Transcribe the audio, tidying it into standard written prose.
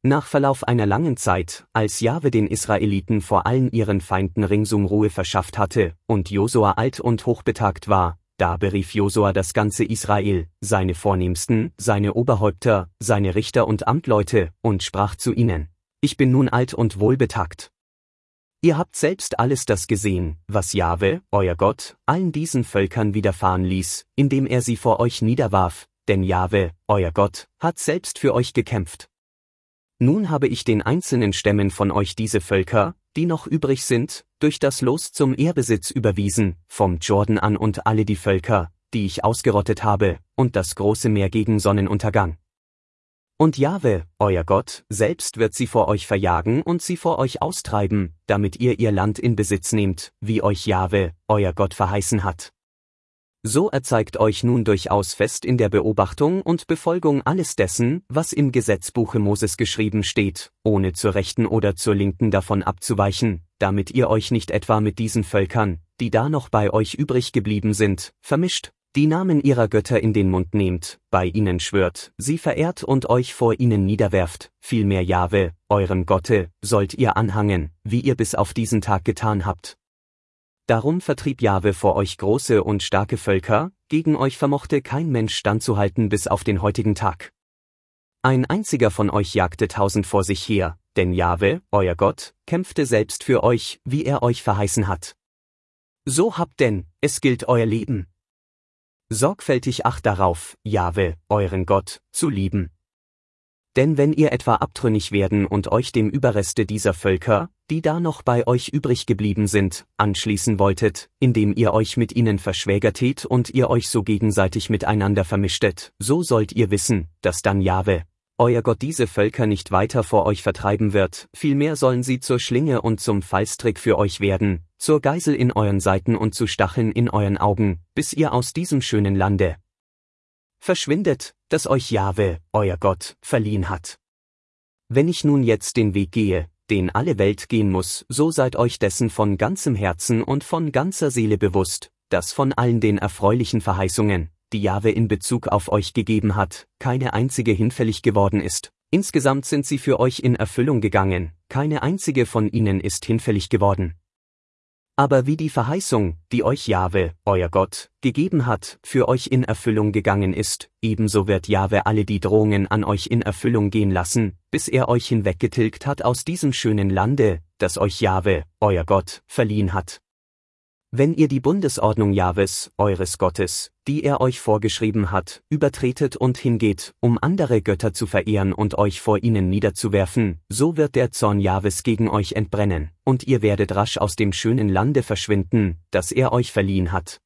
Nach Verlauf einer langen Zeit, als Jahwe den Israeliten vor allen ihren Feinden ringsum Ruhe verschafft hatte und Josua alt und hochbetagt war, da berief Josua das ganze Israel, seine Vornehmsten, seine Oberhäupter, seine Richter und Amtleute, und sprach zu ihnen: Ich bin nun alt und wohlbetagt. Ihr habt selbst alles das gesehen, was Jahwe, euer Gott, allen diesen Völkern widerfahren ließ, indem er sie vor euch niederwarf, denn Jahwe, euer Gott, hat selbst für euch gekämpft. Nun habe ich den einzelnen Stämmen von euch diese Völker, die noch übrig sind, durch das Los zum Ehrbesitz überwiesen, vom Jordan an und alle die Völker, die ich ausgerottet habe, und das große Meer gegen Sonnenuntergang. Und Jahwe, euer Gott, selbst wird sie vor euch verjagen und sie vor euch austreiben, damit ihr Land in Besitz nehmt, wie euch Jahwe, euer Gott verheißen hat. So erzeigt euch nun durchaus fest in der Beobachtung und Befolgung alles dessen, was im Gesetzbuche Moses geschrieben steht, ohne zur rechten oder zur linken davon abzuweichen, damit ihr euch nicht etwa mit diesen Völkern, die da noch bei euch übrig geblieben sind, vermischt, die Namen ihrer Götter in den Mund nehmt, bei ihnen schwört, sie verehrt und euch vor ihnen niederwerft, vielmehr Jahwe, eurem Gotte, sollt ihr anhangen, wie ihr bis auf diesen Tag getan habt. Darum vertrieb Jahwe vor euch große und starke Völker, gegen euch vermochte kein Mensch standzuhalten bis auf den heutigen Tag. Ein einziger von euch jagte 1000 vor sich her, denn Jahwe, euer Gott, kämpfte selbst für euch, wie er euch verheißen hat. So habt denn, es gilt euer Leben. Sorgfältig Acht darauf, Jahwe, euren Gott, zu lieben. Denn wenn ihr etwa abtrünnig werden und euch dem Überreste dieser Völker, die da noch bei euch übrig geblieben sind, anschließen wolltet, indem ihr euch mit ihnen verschwägertet und ihr euch so gegenseitig miteinander vermischtet, so sollt ihr wissen, dass dann Jahwe, euer Gott diese Völker nicht weiter vor euch vertreiben wird, vielmehr sollen sie zur Schlinge und zum Fallstrick für euch werden, zur Geisel in euren Seiten und zu Stacheln in euren Augen, bis ihr aus diesem schönen Lande verschwindet, das euch Jahwe, euer Gott, verliehen hat. Wenn ich nun jetzt den Weg gehe, den alle Welt gehen muss, so seid euch dessen von ganzem Herzen und von ganzer Seele bewusst, dass von allen den erfreulichen Verheißungen, die Jahwe in Bezug auf euch gegeben hat, keine einzige hinfällig geworden ist. Insgesamt sind sie für euch in Erfüllung gegangen, keine einzige von ihnen ist hinfällig geworden. Aber wie die Verheißung, die euch Jahwe, euer Gott, gegeben hat, für euch in Erfüllung gegangen ist, ebenso wird Jahwe alle die Drohungen an euch in Erfüllung gehen lassen, bis er euch hinweggetilgt hat aus diesem schönen Lande, das euch Jahwe, euer Gott, verliehen hat. Wenn ihr die Bundesordnung Jahwes, eures Gottes, die er euch vorgeschrieben hat, übertretet und hingeht, um andere Götter zu verehren und euch vor ihnen niederzuwerfen, so wird der Zorn Jahwes gegen euch entbrennen, und ihr werdet rasch aus dem schönen Lande verschwinden, das er euch verliehen hat.